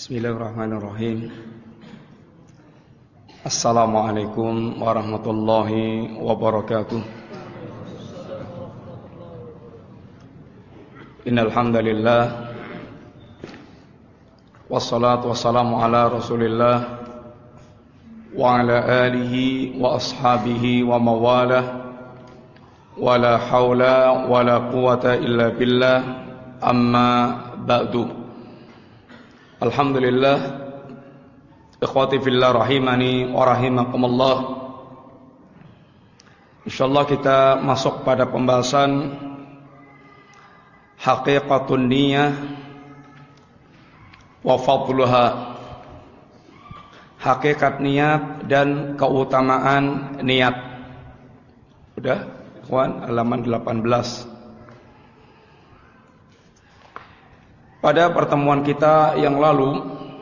Bismillahirrahmanirrahim. Assalamualaikum warahmatullahi wabarakatuh. Innal hamdalillah wassalatu wassalamu ala Rasulillah wa ala alihi wa ashabihi wa mawalah wala haula wala quwata illa billah amma ba'du. Alhamdulillah, ikhwati fillah rahimani wa rahimakumullah. Insyaallah kita masuk pada pembahasan haqiqatun niyah wa fadluha. Hakikat niat dan keutamaan niat. Udah, ikhwan, halaman 18. Pada pertemuan kita yang lalu,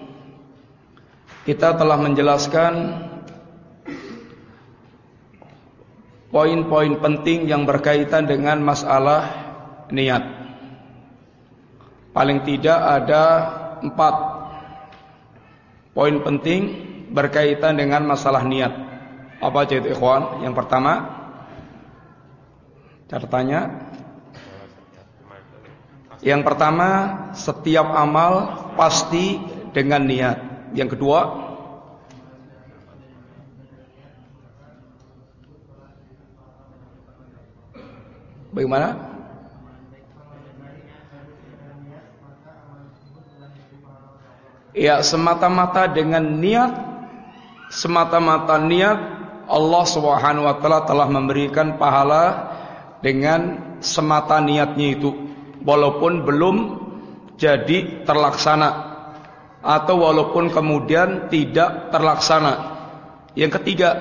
kita telah menjelaskan poin-poin penting yang berkaitan dengan masalah niat. Paling tidak ada 4 poin penting berkaitan dengan masalah niat. Apa aja itu, ikhwan? Yang pertama, catatannya. Yang pertama, setiap amal pasti dengan niat. Yang kedua, bagaimana? Ya, semata-mata dengan niat, semata-mata niat, Allah Subhanahu wa taala telah memberikan pahala dengan semata niatnya itu, walaupun belum jadi terlaksana atau walaupun kemudian tidak terlaksana. Yang ketiga,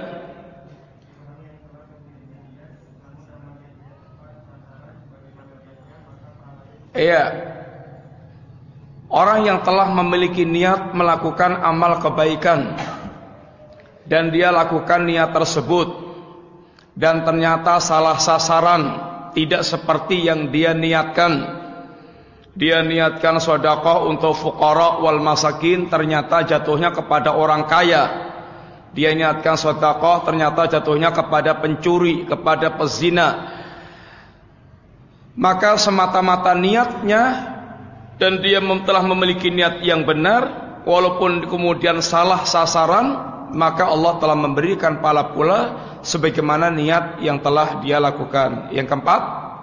orang yang telah memiliki niat melakukan amal kebaikan dan dia lakukan niat tersebut dan ternyata salah sasaran, tidak seperti yang dia niatkan. Dia niatkan sedekah untuk fuqara wal masakin, ternyata jatuhnya kepada orang kaya. Dia niatkan sedekah, ternyata jatuhnya kepada pencuri, kepada pezina. Maka semata-mata niatnya, dan dia telah memiliki niat yang benar, walaupun kemudian salah sasaran, maka Allah telah memberikan pahala pula sebagaimana niat yang telah dia lakukan. Yang keempat,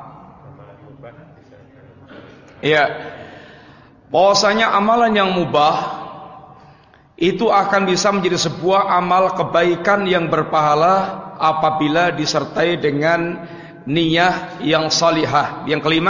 bahwasanya amalan yang mubah itu akan bisa menjadi sebuah amal kebaikan yang berpahala apabila disertai dengan niyah yang salihah. Yang kelima,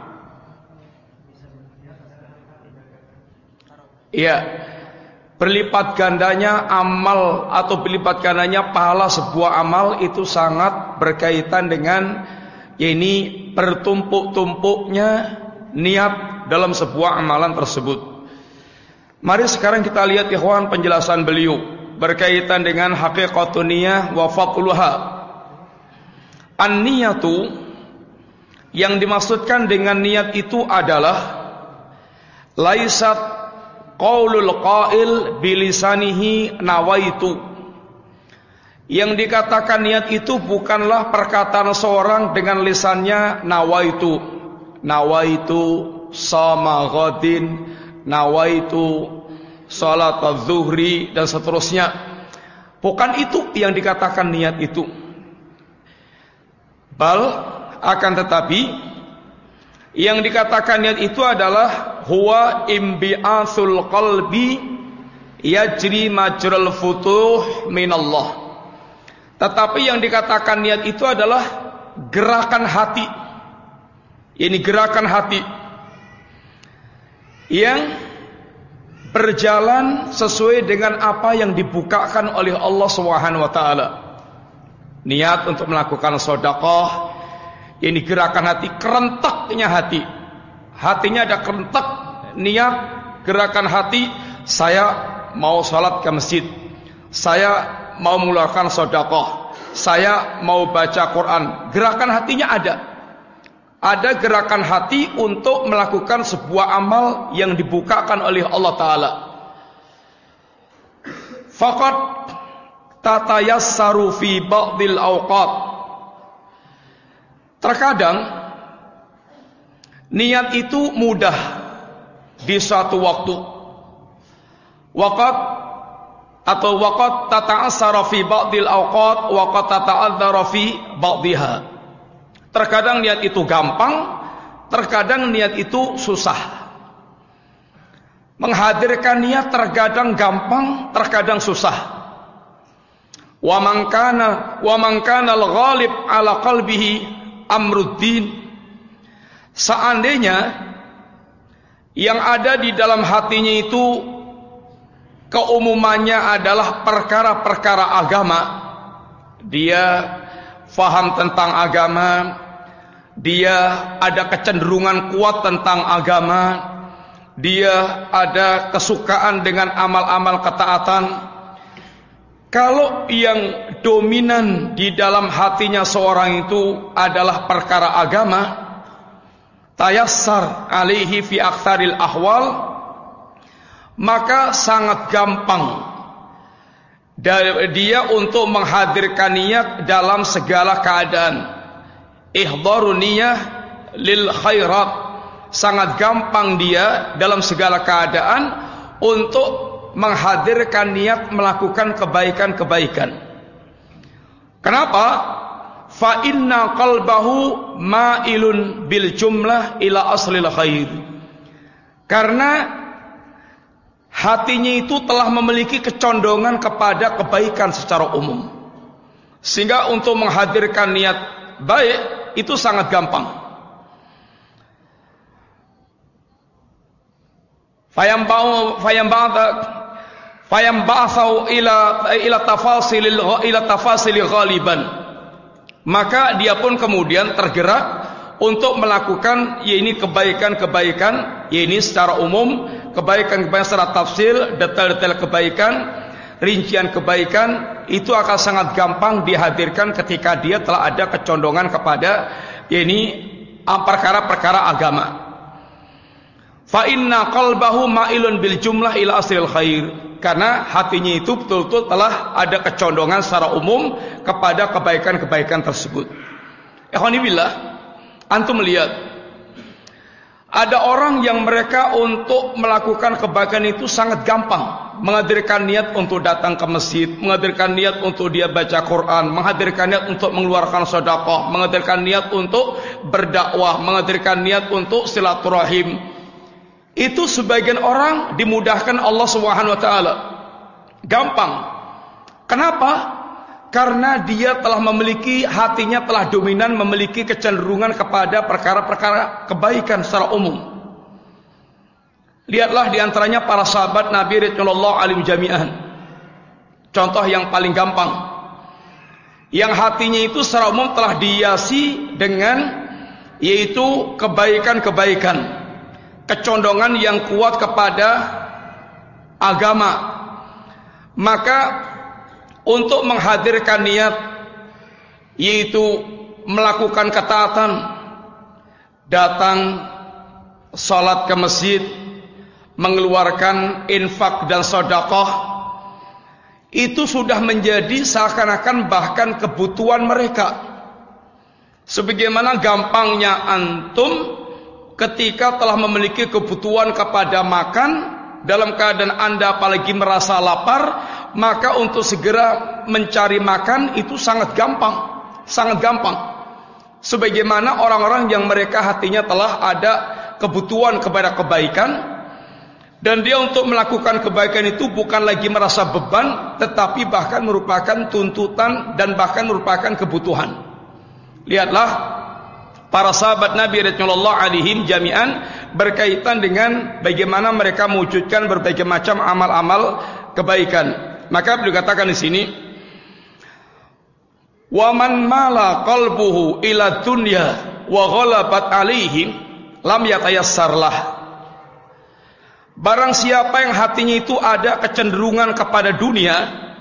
berlipat gandanya amal atau berlipat gandanya pahala sebuah amal itu sangat berkaitan dengan ini bertumpuk-tumpuknya niat dalam sebuah amalan tersebut. Mari sekarang kita lihat, ikhwan, penjelasan beliau berkaitan dengan haqiqatun niyah wa fadluha. An-niyatu, yang dimaksudkan dengan niat itu adalah laisat qaulul qail bilisanihi nawaitu. Yang dikatakan niat itu bukanlah perkataan seorang dengan lisannya nawaitu. Nawaitu shoma ghadin, nawaitu salat az-zuhri, dan seterusnya. Bukan itu yang dikatakan niat itu. Bal, akan tetapi yang dikatakan niat itu adalah huwa imbi'asul qalbi yajri majral futuh minallah. Tetapi yang dikatakan niat itu adalah gerakan hati. Ini gerakan hati yang berjalan sesuai dengan apa yang dibukakan oleh Allah Subhanahu wa taala. Niat untuk melakukan sedekah, ini gerakan hati, kerentaknya hati. Hatinya ada kerentak, niat, gerakan hati, saya mau salat ke masjid, saya mau melakukan sedekah, saya mau baca Quran. Gerakan hatinya ada. Ada gerakan hati untuk melakukan sebuah amal yang dibukakan oleh Allah Ta'ala. faqad tatayassaru fi ba'dil awqat. Terkadang niat itu mudah di suatu waktu. Waqad tata'assara fi ba'dil awqat wa qad tata'adzara fi ba'dihha. Terkadang niat itu gampang, terkadang niat itu susah. Menghadirkan niat terkadang gampang, terkadang susah. Wa man kana al-ghalib ala qalbihi amruddin. Seandainya yang ada di dalam hatinya itu keumumannya adalah perkara-perkara agama, dia faham tentang agama, dia ada kecenderungan kuat tentang agama, dia ada kesukaan dengan amal-amal ketaatan. Kalau yang dominan di dalam hatinya seorang itu adalah perkara agama, tayassar alaihi fi aktsaril ahwal, maka sangat gampang dia untuk menghadirkan niat dalam segala keadaan. Ihdharun niyah lil khairat, sangat gampang dia dalam segala keadaan untuk menghadirkan niat melakukan kebaikan-kebaikan. Kenapa? Fa inna qalbahu ma'ilun bil jumlah ila aslil khair. Karena hatinya itu telah memiliki kecondongan kepada kebaikan secara umum, sehingga untuk menghadirkan niat baik itu sangat gampang. Fayamba'athu ila tafasil ghaliban. Maka dia pun kemudian tergerak untuk melakukan kebaikan-kebaikan, secara umum, kebaikan-kebaikan secara tafsil, detail-detail kebaikan, rincian kebaikan itu akan sangat gampang dihadirkan ketika dia telah ada kecondongan kepada perkara-perkara agama. Fa inna qalbahu ma'ilun bil jumlah ila aslil khair. Karena hatinya itu betul-betul telah ada kecondongan secara umum kepada kebaikan-kebaikan tersebut. Ikhwanibillah, antum melihat ada orang yang mereka untuk melakukan kebaikan itu sangat gampang. Menghadirkan niat untuk datang ke masjid, menghadirkan niat untuk dia baca Quran, menghadirkan niat untuk mengeluarkan sedekah, menghadirkan niat untuk berdakwah, menghadirkan niat untuk silaturahim. Itu sebagian orang dimudahkan Allah Subhanahu wa taala. Gampang. Kenapa? Karena dia telah memiliki, hatinya telah dominan memiliki kecenderungan kepada perkara-perkara kebaikan secara umum. Lihatlah diantaranya para sahabat Nabi radhiyallahu anhum jami'an. Contoh yang paling gampang, yang hatinya itu secara umum telah dihiasi dengan yaitu kebaikan-kebaikan, kecondongan yang kuat kepada agama. Maka untuk menghadirkan niat yaitu melakukan ketaatan, datang salat ke masjid, mengeluarkan infak dan sedekah, itu sudah menjadi seakan-akan bahkan kebutuhan mereka. Sebagaimana gampangnya antum ketika telah memiliki kebutuhan kepada makan, dalam keadaan Anda apalagi merasa lapar, maka untuk segera mencari makan itu sangat gampang, sangat gampang. Sebagaimana orang-orang yang mereka hatinya telah ada kebutuhan kepada kebaikan, dan dia untuk melakukan kebaikan itu bukan lagi merasa beban, tetapi bahkan merupakan tuntutan dan bahkan merupakan kebutuhan. Lihatlah para sahabat Nabi radhiyallahu anhum jami'an berkaitan dengan bagaimana mereka mewujudkan berbagai macam amal-amal kebaikan. Maka beliau katakan di sini, wa man mala qalbuhu ila dunya wa ghalabat alaihim lam yatayassarlah. Barang siapa yang hatinya itu ada kecenderungan kepada dunia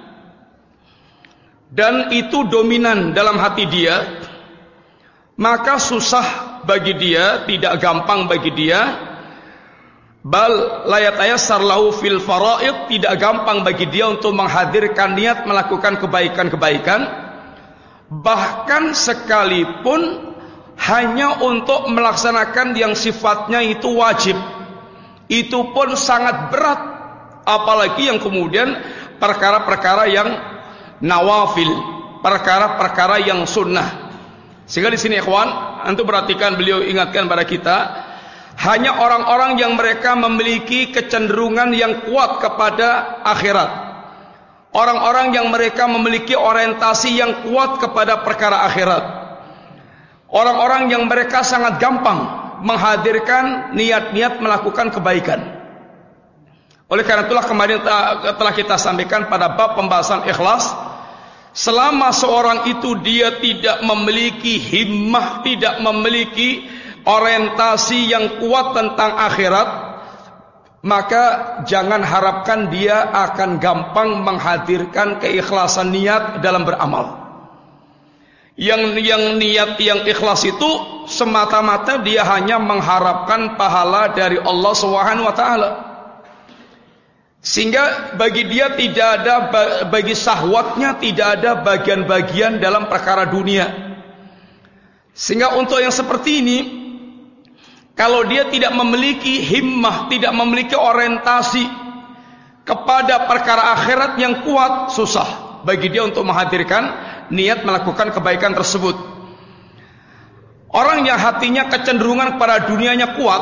dan itu dominan dalam hati dia, maka susah bagi dia, tidak gampang bagi dia Bal la yatayassar lahu fil faraid, tidak gampang bagi dia untuk menghadirkan niat melakukan kebaikan-kebaikan, bahkan sekalipun hanya untuk melaksanakan yang sifatnya itu wajib, itu pun sangat berat, apalagi yang kemudian perkara-perkara yang nawafil, perkara-perkara yang sunnah. Sehingga di sini ikhwan, antum perhatikan, beliau ingatkan pada kita, hanya orang-orang yang mereka memiliki kecenderungan yang kuat kepada akhirat, orang-orang yang mereka memiliki orientasi yang kuat kepada perkara akhirat, orang-orang yang mereka sangat gampang menghadirkan niat-niat melakukan kebaikan. Oleh karena itulah kemarin telah kita sampaikan pada bab pembahasan ikhlas, selama seorang itu dia tidak memiliki himmah, tidak memiliki orientasi yang kuat tentang akhirat, maka jangan harapkan dia akan gampang menghadirkan keikhlasan niat dalam beramal. Yang niat yang ikhlas itu semata-mata dia hanya mengharapkan pahala dari Allah Subhanahu wa taala. Sehingga bagi dia tidak ada, bagi syahwatnya tidak ada bagian-bagian dalam perkara dunia. Sehingga untuk yang seperti ini, kalau dia tidak memiliki himmah, tidak memiliki orientasi kepada perkara akhirat yang kuat, susah bagi dia untuk menghadirkan niat melakukan kebaikan tersebut. Orang yang hatinya kecenderungan pada dunianya kuat,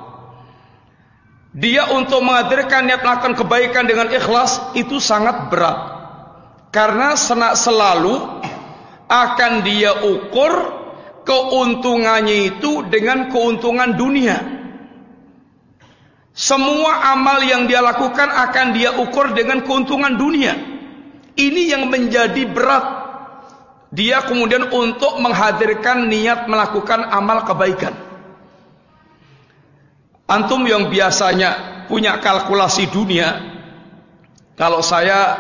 dia untuk menghadirkan niat melakukan kebaikan dengan ikhlas itu sangat berat. Karena selalu akan dia ukur keuntungannya itu dengan keuntungan dunia. Semua amal yang dia lakukan akan dia ukur dengan keuntungan dunia. Ini yang menjadi berat dia kemudian untuk menghadirkan niat melakukan amal kebaikan. Antum yang biasanya punya kalkulasi dunia, kalau saya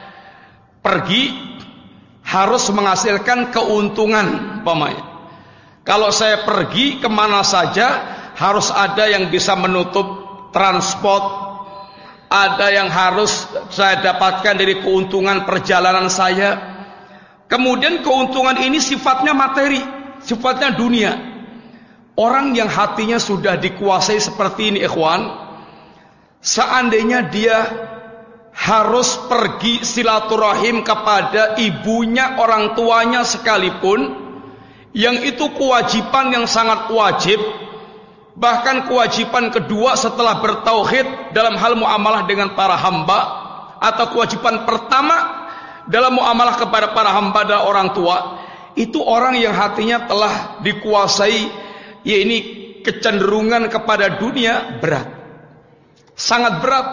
pergi harus menghasilkan keuntungan, umpamanya. Kalau saya pergi kemana saja harus ada yang bisa menutup transport, ada yang harus saya dapatkan dari keuntungan perjalanan saya. Kemudian keuntungan ini sifatnya materi, sifatnya dunia. Orang yang hatinya sudah dikuasai seperti ini ikhwan, seandainya dia harus pergi silaturahim kepada ibunya, orang tuanya sekalipun, yang itu kewajiban yang sangat wajib, bahkan kewajiban kedua setelah bertauhid dalam hal muamalah dengan para hamba, atau kewajiban pertama dalam muamalah kepada para hamba adalah orang tua. Itu orang yang hatinya telah dikuasai, ya ini kecenderungan kepada dunia, berat, sangat berat.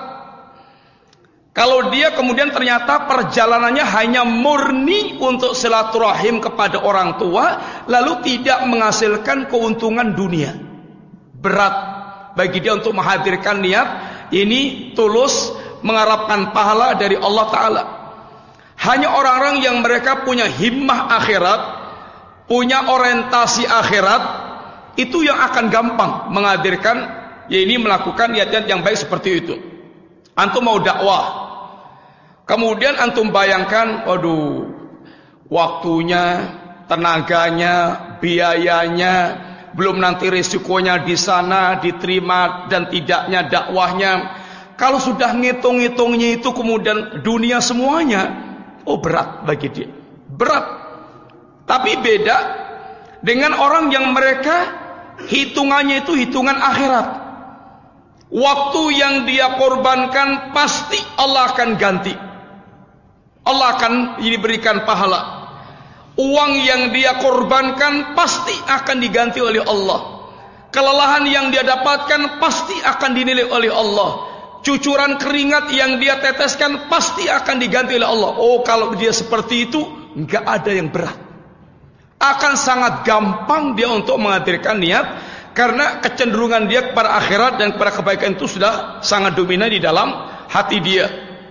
Kalau dia kemudian ternyata perjalanannya hanya murni untuk silaturahim kepada orang tua, lalu tidak menghasilkan keuntungan dunia, berat bagi dia untuk menghadirkan niat ini tulus mengharapkan pahala dari Allah Ta'ala. Hanya orang-orang yang mereka punya himmah akhirat, punya orientasi akhirat, itu yang akan gampang menghadirkan, ya ini melakukan niat-niat yang baik seperti itu. Antum mau dakwah, kemudian antum bayangkan, waduh, waktunya, tenaganya, biayanya, belum nanti risikonya di sana, diterima dan tidaknya dakwahnya. Kalau sudah ngitung-ngitungnya itu kemudian dunia semuanya, oh berat bagi dia, berat. Tapi beda dengan orang yang mereka hitungannya itu hitungan akhirat. Waktu yang dia korbankan pasti Allah akan ganti, Allah akan diberikan pahala. Uang yang dia korbankan pasti akan diganti oleh Allah. Kelelahan yang dia dapatkan pasti akan dinilai oleh Allah. Cucuran keringat yang dia teteskan pasti akan diganti oleh Allah. Oh, kalau dia seperti itu, enggak ada yang berat. Akan sangat gampang dia untuk menghadirkan niat, karena kecenderungan dia kepada akhirat dan kepada kebaikan itu sudah sangat dominan di dalam hati dia.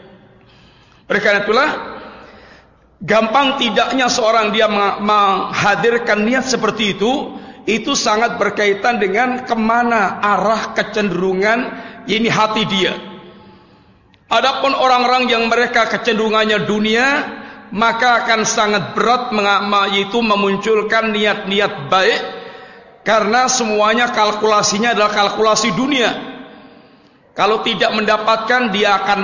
Oleh karena itulah, gampang tidaknya seorang dia menghadirkan niat seperti itu sangat berkaitan dengan kemana arah kecenderungan ini hati dia. Adapun orang-orang yang mereka kecenderungannya dunia, maka akan sangat berat yaitu memunculkan niat-niat baik, karena semuanya kalkulasinya adalah kalkulasi dunia. Kalau tidak mendapatkan, dia akan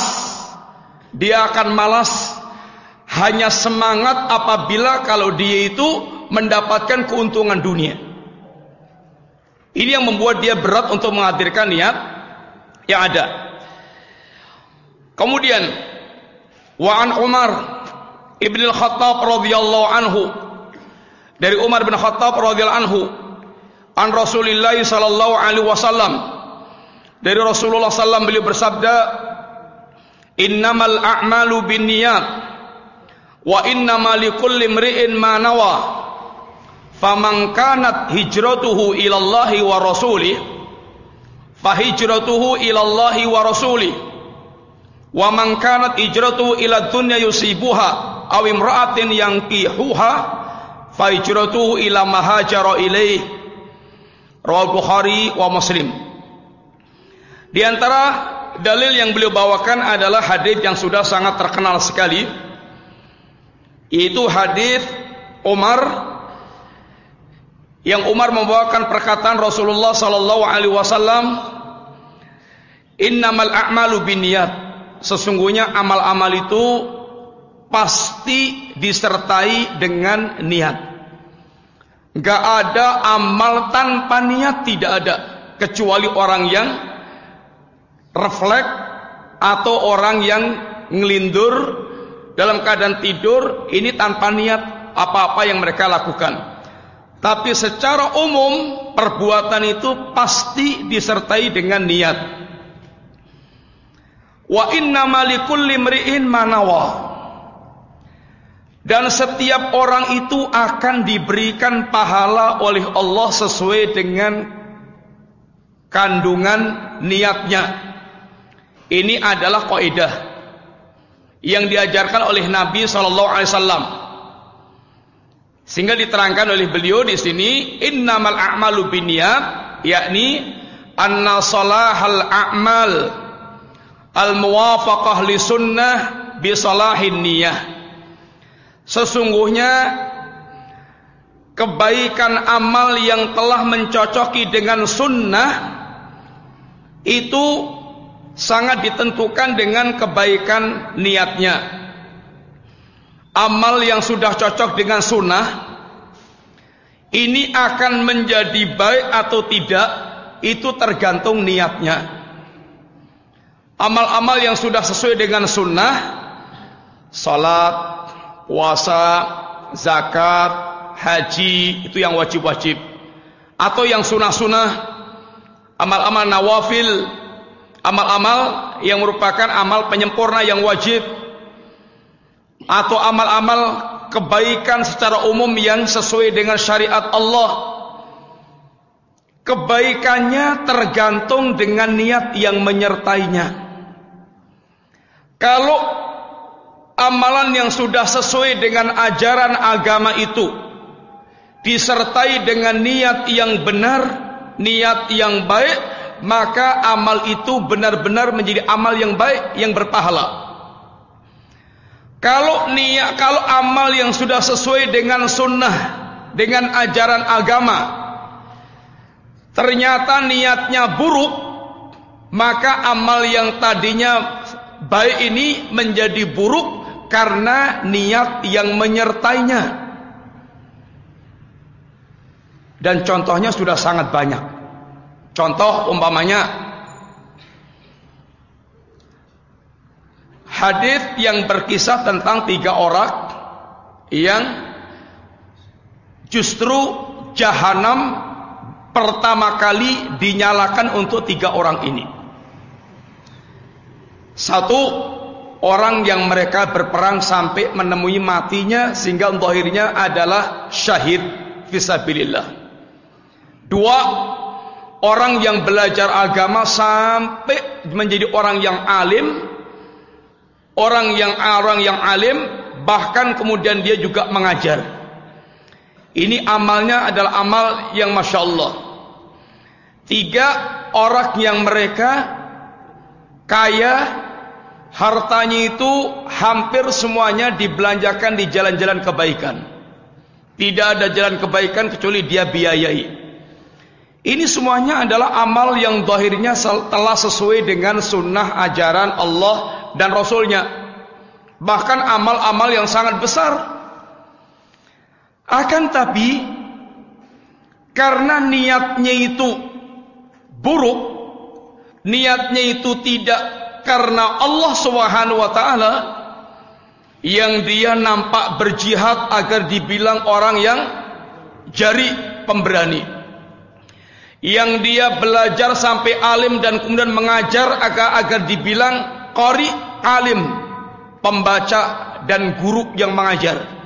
malas, hanya semangat apabila kalau dia itu mendapatkan keuntungan dunia. Ini yang membuat dia berat untuk menghadirkan niat yang ada. Kemudian wa an Umar ibn al-Khattab radhiyallahu anhu, dari Umar bin Khattab radhiyallahu anhu, an Rasulillah sallallahu alaihi wasallam, dari Rasulullah sallallahu beliau bersabda, innamal a'malu binniyat wa innamal likulli imri'in ma nawa, faman kanat hijratuhu ila Allahi wa rasulih fa hijratuhu ila Allahi wa rasulih, wa man kanat hijratuhu ila dunya yusibuha aw imra'atin yankihuha fa hijratuhu ila ma hajara ilaih. Rawal Bukhari wa Muslim. Di antara dalil yang beliau bawakan adalah hadis yang sudah sangat terkenal sekali, yaitu hadis Umar, yang Umar membawakan perkataan Rasulullah sallallahu alaihi wasallam, innamal a'malu binniyat, sesungguhnya amal-amal itu pasti disertai dengan niat. Gak ada amal tanpa niat, tidak ada, kecuali orang yang refleks atau orang yang ngelindur dalam keadaan tidur, ini tanpa niat apa-apa yang mereka lakukan. Tapi secara umum perbuatan itu pasti disertai dengan niat. Wa innama likulli imri'in ma nawa, dan setiap orang itu akan diberikan pahala oleh Allah sesuai dengan kandungan niatnya. Ini adalah kaidah yang diajarkan oleh Nabi SAW, sehingga diterangkan oleh beliau di sini, innamal a'malu binniyat, yakni anna salahal a'mal al-muwafaqah li sunnah bi salahin niyah. Sesungguhnya kebaikan amal yang telah mencocoki dengan sunnah itu sangat ditentukan dengan kebaikan niatnya. Amal yang sudah cocok dengan sunnah ini akan menjadi baik atau tidak, itu tergantung niatnya. Amal-amal yang sudah sesuai dengan sunnah, salat, puasa, zakat, haji, itu yang wajib-wajib. Atau yang sunnah-sunnah, amal-amal nawafil, amal-amal yang merupakan amal penyempurna yang wajib. Atau amal-amal kebaikan secara umum yang sesuai dengan syariat Allah. Kebaikannya tergantung dengan niat yang menyertainya. Kalau amalan yang sudah sesuai dengan ajaran agama itu disertai dengan niat yang benar, niat yang baik, maka amal itu benar-benar menjadi amal yang baik, yang berpahala. Kalau amal yang sudah sesuai dengan sunnah, dengan ajaran agama, ternyata niatnya buruk, maka amal yang tadinya baik ini menjadi buruk karena niat yang menyertainya. Dan contohnya sudah sangat banyak. Contoh umpamanya hadis yang berkisah tentang 3 orang yang justru jahanam pertama kali dinyalakan untuk 3 orang ini. Satu, orang yang mereka berperang sampai menemui matinya, sehingga untuk akhirnya adalah syahid fisabilillah. 2, orang yang belajar agama sampai menjadi orang yang alim, orang yang alim, bahkan kemudian dia juga mengajar. Ini amalnya adalah amal yang masya Allah. 3, orang yang mereka kaya, hartanya itu hampir semuanya dibelanjakan di jalan-jalan kebaikan. Tidak ada jalan kebaikan kecuali dia biayai. Ini semuanya adalah amal yang zahirnya telah sesuai dengan sunnah ajaran Allah dan Rasulnya. Bahkan amal-amal yang sangat besar. Akan tapi karena niatnya itu buruk, niatnya itu tidak karena Allah Subhanahu wa taala, yang dia nampak berjihad agar dibilang orang yang jari pemberani, yang dia belajar sampai alim dan kemudian mengajar agar dibilang qari, alim, pembaca dan guru yang mengajar.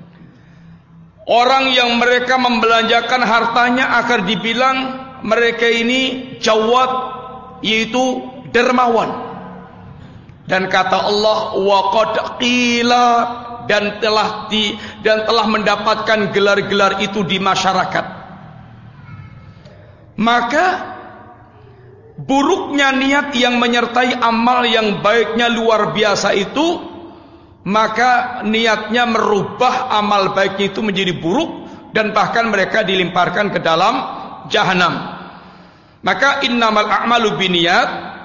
Orang yang mereka membelanjakan hartanya agar dibilang mereka ini jawad, yaitu dermawan. Dan kata Allah, wa qad qila, dan telah mendapatkan gelar-gelar itu di masyarakat. Maka buruknya niat yang menyertai amal yang baiknya luar biasa itu, maka niatnya merubah amal baiknya itu menjadi buruk, dan bahkan mereka dilemparkan ke dalam jahanam. Maka innamal a'malu binniyat,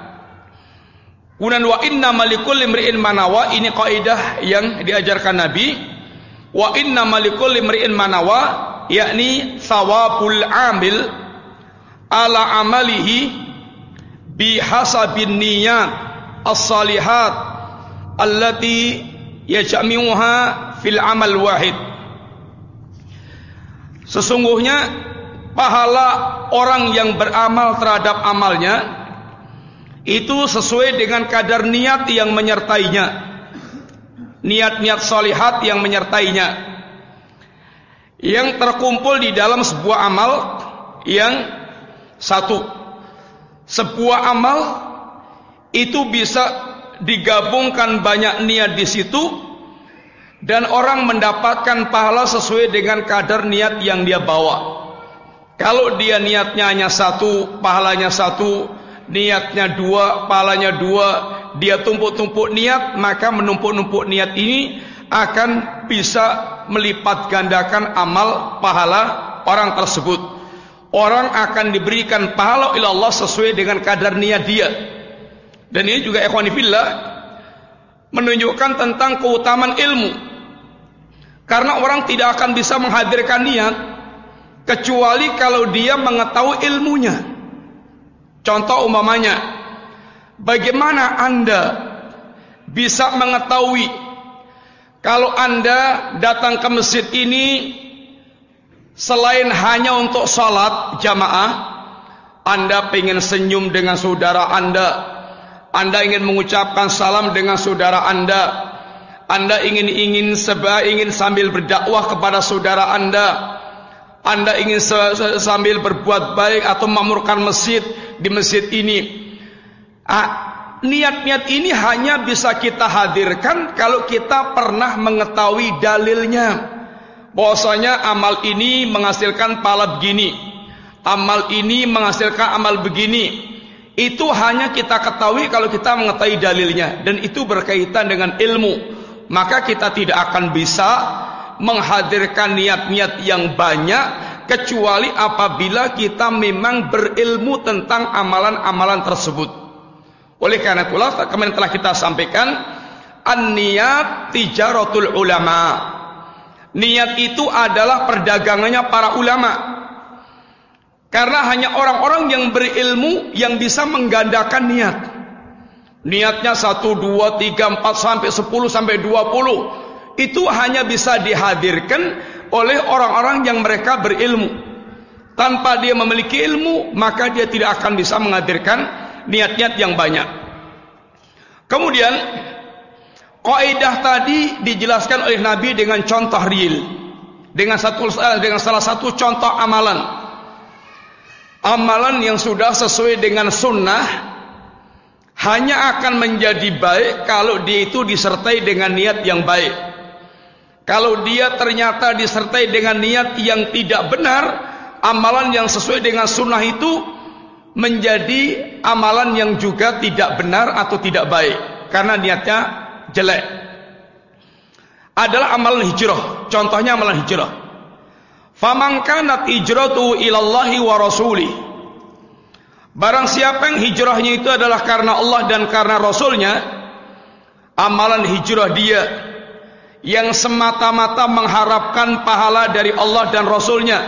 wa innamal likulli imri'in ma nawa. Ini kaidah yang diajarkan Nabi. Wa innamal likulli imri'in ma nawa, yakni thawabul amil ala amalihi bihasabin niyat as-salihat allati yaj'ami'uha fil amal wahid. Sesungguhnya pahala orang yang beramal terhadap amalnya itu sesuai dengan kadar niat yang menyertainya, niat-niat salihat yang menyertainya, yang terkumpul di dalam sebuah amal yang satu. Sebuah amal itu bisa digabungkan banyak niat di situ, dan orang mendapatkan pahala sesuai dengan kadar niat yang dia bawa. Kalau dia niatnya hanya satu, pahalanya satu, niatnya dua, pahalanya dua, dia tumpuk-tumpuk niat, maka menumpuk-numpuk niat ini akan bisa melipat gandakan amal pahala orang tersebut. Orang akan diberikan pahala oleh Allah sesuai dengan kadar niat dia. Dan ini juga ikhwani fillah menunjukkan tentang keutamaan ilmu. Karena orang tidak akan bisa menghadirkan niat kecuali kalau dia mengetahui ilmunya. Contoh umpamanya, bagaimana Anda bisa mengetahui kalau Anda datang ke masjid ini selain hanya untuk sholat jamaah, Anda pengen senyum dengan saudara Anda ingin mengucapkan salam dengan saudara Anda ingin sambil berdakwah kepada saudara Anda ingin sambil berbuat baik atau memakmurkan masjid di masjid ini. Niat-niat ini hanya bisa kita hadirkan kalau kita pernah mengetahui dalilnya. Bahwasanya amal ini menghasilkan pahala begini, amal ini menghasilkan amal begini. Itu hanya kita ketahui kalau kita mengetahui dalilnya, dan itu berkaitan dengan ilmu. Maka kita tidak akan bisa menghadirkan niat-niat yang banyak kecuali apabila kita memang berilmu tentang amalan-amalan tersebut. Oleh karena itulah kemarin telah kita sampaikan, an-niyat tijaratul ulama. Niat itu adalah perdagangannya para ulama. Karena hanya orang-orang yang berilmu yang bisa menggandakan niat. Niatnya 1, 2, 3, 4 sampai 10 sampai 20. Itu hanya bisa dihadirkan oleh orang-orang yang mereka berilmu. Tanpa dia memiliki ilmu, maka dia tidak akan bisa menghadirkan niat-niat yang banyak. Kemudian kaidah tadi dijelaskan oleh Nabi dengan contoh real, dengan salah satu contoh amalan yang sudah sesuai dengan sunnah hanya akan menjadi baik kalau dia itu disertai dengan niat yang baik. Kalau dia ternyata disertai dengan niat yang tidak benar, amalan yang sesuai dengan sunnah itu menjadi amalan yang juga tidak benar atau tidak baik karena niatnya jelek. Adalah amalan hijrah. Contohnya amalan hijrah. Faman kanat hijratuhu ilallahi wa rasulih. Barang siapa yang hijrahnya itu adalah karena Allah dan karena Rasulnya, amalan hijrah dia yang semata-mata mengharapkan pahala dari Allah dan Rasulnya,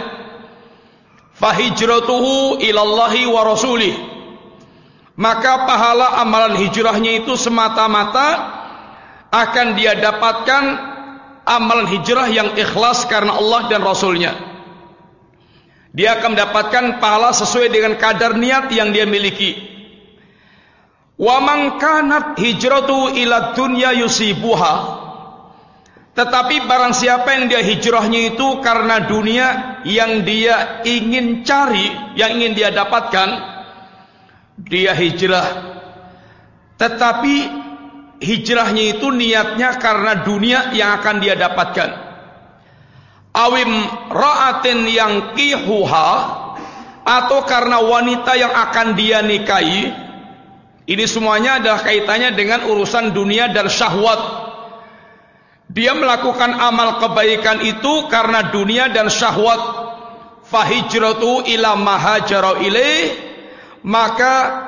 fahijratuhu ilallahi wa rasulih, maka pahala amalan hijrahnya itu semata-mata akan dia dapatkan amalan hijrah yang ikhlas karena Allah dan Rasulnya. Dia akan mendapatkan pahala sesuai dengan kadar niat yang dia miliki. Wa man kanat hijratuhu ila dunya yusibuha. Tetapi barang siapa yang dia hijrahnya itu karena dunia yang dia ingin cari, yang ingin dia dapatkan, dia hijrah. Tetapi hijrahnya itu niatnya karena dunia yang akan dia dapatkan. Awim ra'atin yang kihuha, atau karena wanita yang akan dia nikahi. Ini semuanya adalah kaitannya dengan urusan dunia dan syahwat. Dia melakukan amal kebaikan itu karena dunia dan syahwat. Fahijratu ila mahajara ilaih, maka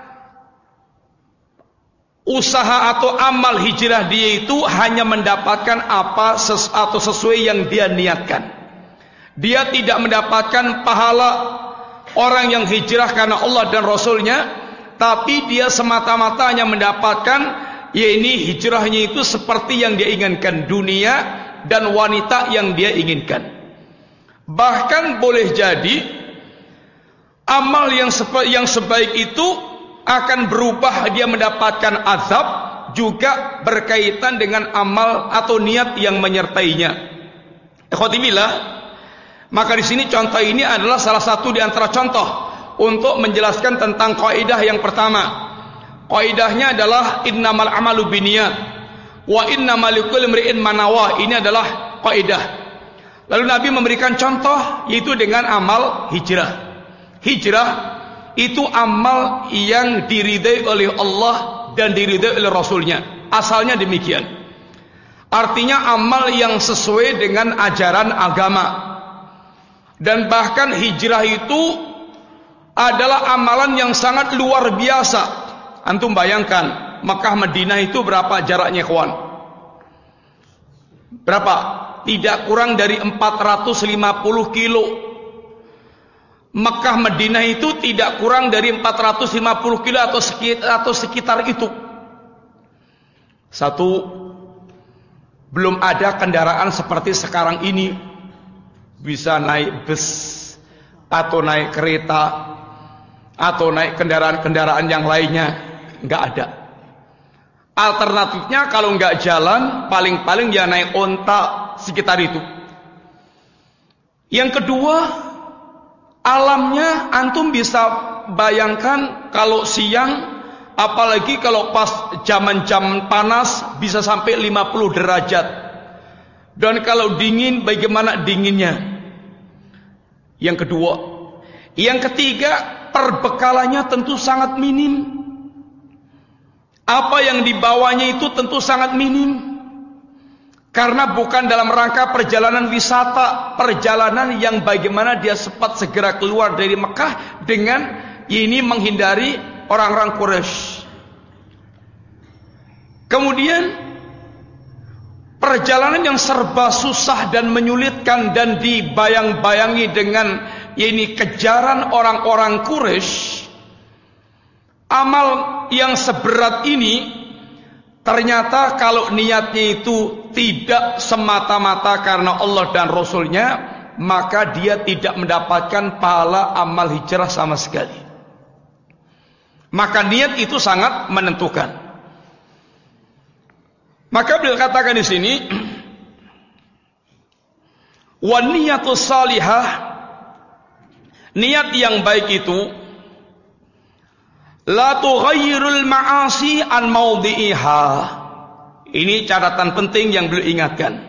usaha atau amal hijrah dia itu hanya mendapatkan apa atau sesuai yang dia niatkan. Dia tidak mendapatkan pahala orang yang hijrah karena Allah dan Rasulnya, tapi dia semata-mata hanya mendapatkan, ya ini hijrahnya itu seperti yang dia inginkan, dunia dan wanita yang dia inginkan. Bahkan boleh jadi amal yang sebaik itu akan berubah, dia mendapatkan azab, juga berkaitan dengan amal atau niat yang menyertainya. Ikhwati billah, maka di sini contoh ini adalah salah satu di antara contoh untuk menjelaskan tentang kaidah yang pertama. Kaidahnya adalah innamal amalu binniyat wa innamal likulli imri'in ma nawa. Ini adalah kaidah. Lalu Nabi memberikan contoh yaitu dengan amal hijrah. Hijrah itu amal yang diridai oleh Allah dan diridai oleh Rasulnya. Asalnya demikian. Artinya amal yang sesuai dengan ajaran agama. Dan bahkan hijrah itu adalah amalan yang sangat luar biasa. Antum bayangkan, Mekah Madinah itu berapa jaraknya, kawan? Berapa? Tidak kurang dari 450 kilo. Mekah Madinah itu tidak kurang dari 450 kilo atau sekitar itu. Satu, belum ada kendaraan seperti sekarang ini, bisa naik bus atau naik kereta atau naik kendaraan-kendaraan yang lainnya, nggak ada. Alternatifnya kalau nggak jalan, paling-paling ya naik onta sekitar itu. Yang kedua, alamnya antum bisa bayangkan kalau siang, apalagi kalau pas jam panas bisa sampai 50 derajat. Dan kalau dingin, bagaimana dinginnya? Yang kedua. Yang ketiga, perbekalannya tentu sangat minim. Apa yang dibawanya itu tentu sangat minim. Karena bukan dalam rangka perjalanan wisata, perjalanan yang bagaimana dia sempat segera keluar dari Mekah dengan ini menghindari orang-orang Quraisy. Kemudian perjalanan yang serba susah dan menyulitkan dan dibayang-bayangi dengan ini kejaran orang-orang Quraisy. Amal yang seberat ini ternyata kalau niatnya itu tidak semata-mata karena Allah dan Rasulnya, maka dia tidak mendapatkan pahala amal hijrah sama sekali. Maka niat itu sangat menentukan. Maka beliau katakan di sini, wa niyatus salihah, niat yang baik itu la tughayyirul ma'asi an mawdi'iha. Ini catatan penting yang beliau ingatkan.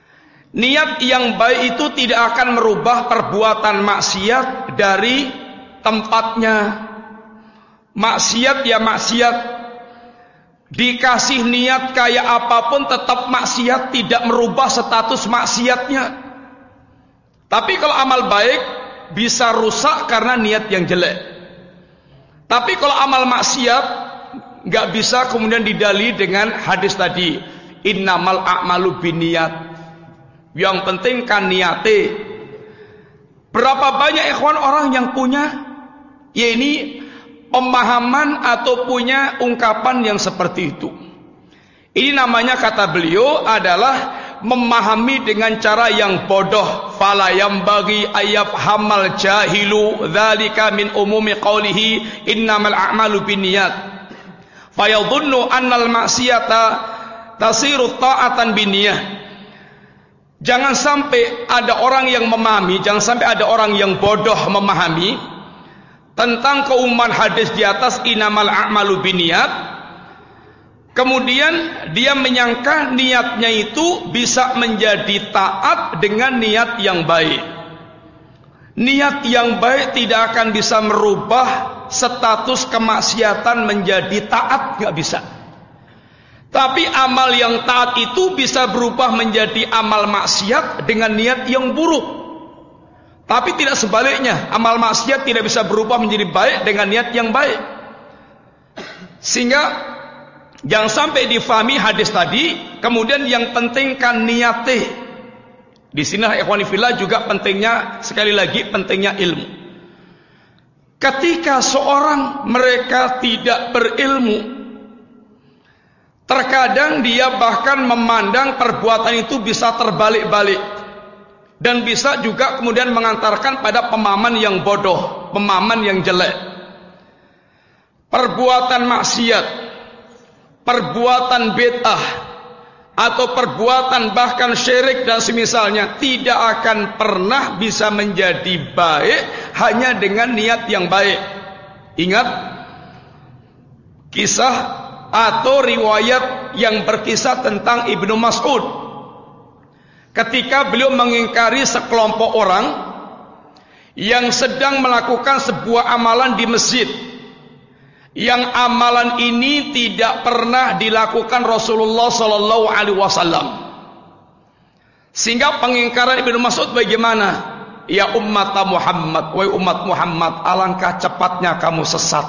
Niat yang baik itu tidak akan merubah perbuatan maksiat dari tempatnya. Maksiat ya maksiat. Dikasih niat kayak apapun tetap maksiat, tidak merubah status maksiatnya. Tapi kalau amal baik bisa rusak karena niat yang jelek. Tapi kalau amal maksiat nggak bisa kemudian didali dengan hadis tadi, innamal a'malu binniyat. Yang penting kan niate. Berapa banyak ikhwan orang yang punya ini pemahaman atau punya ungkapan yang seperti itu. Ini namanya, kata beliau, adalah memahami dengan cara yang bodoh. Fala yambaghi ayyafhamal jahilu dzalika min umumi qawlihi innamal a'malu binniyat. Fayadhunnu annal ma'siyata tasiru ta'atan binniyah. Jangan sampai ada orang yang memahami, jangan sampai ada orang yang bodoh memahami tentang keumuman hadis di atas innamal a'malu binniyat, kemudian dia menyangka niatnya itu bisa menjadi taat dengan niat yang baik. Niat yang baik tidak akan bisa merubah status kemaksiatan menjadi taat, nggak bisa. Tapi amal yang taat itu bisa berubah menjadi amal maksiat dengan niat yang buruk. Tapi tidak sebaliknya, amal maksiat tidak bisa berubah menjadi baik dengan niat yang baik. Sehingga jangan sampai difahami hadis tadi, kemudian yang penting kan niate. Di sini ikhwani fillah juga pentingnya, sekali lagi pentingnya ilmu. Ketika seorang mereka tidak berilmu, terkadang dia bahkan memandang perbuatan itu bisa terbalik-balik. Dan bisa juga kemudian mengantarkan pada pemahaman yang bodoh, pemahaman yang jelek. Perbuatan maksiat, perbuatan bid'ah, atau perbuatan bahkan syirik dan semisalnya tidak akan pernah bisa menjadi baik hanya dengan niat yang baik. Ingat kisah atau riwayat yang berkisah tentang Ibnu Mas'ud. Ketika beliau mengingkari sekelompok orang yang sedang melakukan sebuah amalan di masjid, yang amalan ini tidak pernah dilakukan Rasulullah Sallallahu Alaihi Wasallam, sehingga pengingkaran Ibnu Mas'ud bagaimana? Ya umat Muhammad, wahai umat Muhammad, alangkah cepatnya kamu sesat.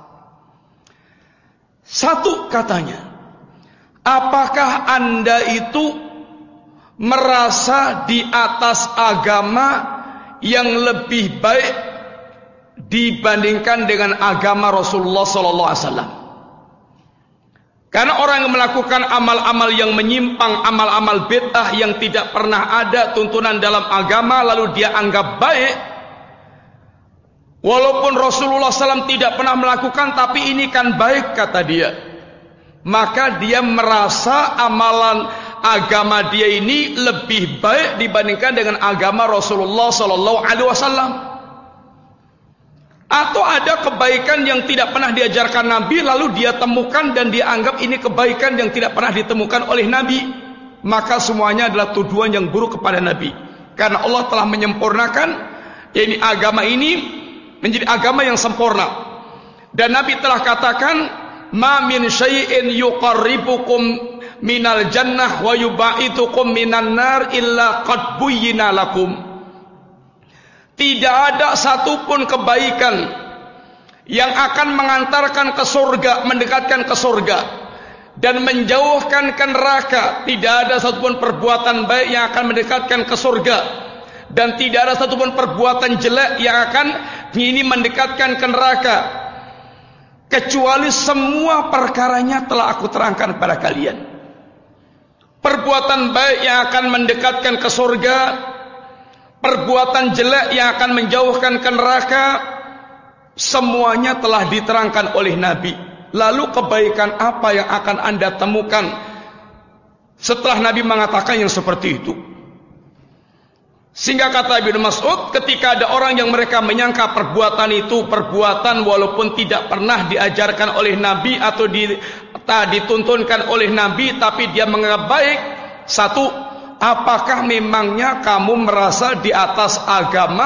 Satu katanya, apakah anda itu merasa di atas agama yang lebih baik dibandingkan dengan agama Rasulullah sallallahu alaihi wasallam? Karena orang yang melakukan amal-amal yang menyimpang, amal-amal bid'ah yang tidak pernah ada tuntunan dalam agama, lalu dia anggap baik, walaupun Rasulullah SAW tidak pernah melakukan, tapi ini kan baik, kata dia. Maka dia merasa amalan agama dia ini lebih baik dibandingkan dengan agama Rasulullah Sallallahu Alaihi Wasallam. Atau ada kebaikan yang tidak pernah diajarkan Nabi, lalu dia temukan dan dia anggap ini kebaikan yang tidak pernah ditemukan oleh Nabi. Maka semuanya adalah tuduhan yang buruk kepada Nabi. Karena Allah telah menyempurnakan ini agama ini menjadi agama yang sempurna. Dan Nabi telah katakan, ma min syai'in yuqarribukum minal jannah wa yubaidukum minan nar illa qad buyyina lakum. Tidak ada satupun kebaikan yang akan mengantarkan ke surga, mendekatkan ke surga, dan menjauhkan ke neraka. Tidak ada satupun perbuatan baik yang akan mendekatkan ke surga, dan tidak ada satupun perbuatan jelek yang akan ini mendekatkan ke neraka, kecuali semua perkaranya telah aku terangkan kepada kalian. Perbuatan baik yang akan mendekatkan ke surga, perbuatan jelek yang akan menjauhkan ke neraka, semuanya telah diterangkan oleh Nabi. Lalu kebaikan apa yang akan anda temukan setelah Nabi mengatakan yang seperti itu? Sehingga kata Ibnu Mas'ud, ketika ada orang yang mereka menyangka perbuatan itu perbuatan walaupun tidak pernah diajarkan oleh Nabi atau dituntunkan oleh Nabi, tapi dia menganggap baik. Satu, apakah memangnya kamu merasa di atas agama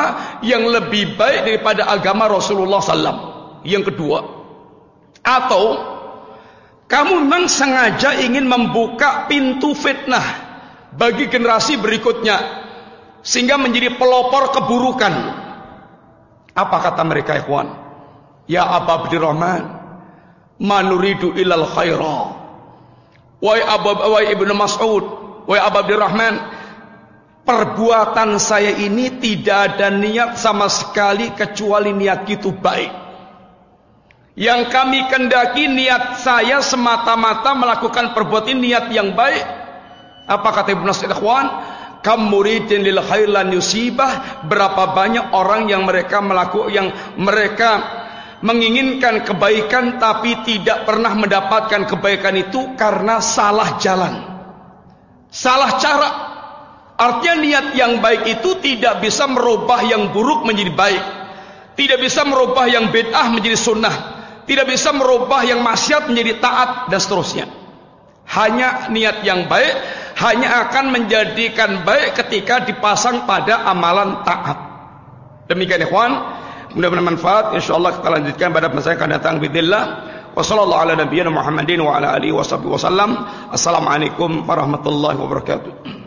yang lebih baik daripada agama Rasulullah SAW. Yang kedua, atau kamu memang sengaja ingin membuka pintu fitnah bagi generasi berikutnya sehingga menjadi pelopor keburukan. Apa kata mereka, ikhwan? Ya Aba Abdurrahman, manuridu ilal khaira. Wahai Ibnu Mas'ud, wahai Aba Abdurrahman, perbuatan saya ini tidak ada niat sama sekali kecuali niat itu baik. Yang kami kendaki niat saya semata-mata melakukan perbuatan niat yang baik. Apa kata Ibnu Mas'ud, ikhwan? Kam muridin lil khair lan yusibah. Berapa banyak orang yang mereka menginginkan kebaikan tapi tidak pernah mendapatkan kebaikan itu karena salah jalan, salah cara. Artinya niat yang baik itu tidak bisa merubah yang buruk menjadi baik, tidak bisa merubah yang bid'ah menjadi sunnah, tidak bisa merubah yang maksiat menjadi taat, dan seterusnya. Hanya niat yang baik hanya akan menjadikan baik ketika dipasang pada amalan taat. Demikian ikhwan, mudah-mudahan manfaat. Insyaallah kita lanjutkan pada masa yang akan datang bidzillah. Wassallallahu ala nabiyyina Muhammadin wa ala alihi wasallam. Assalamualaikum warahmatullahi wabarakatuh.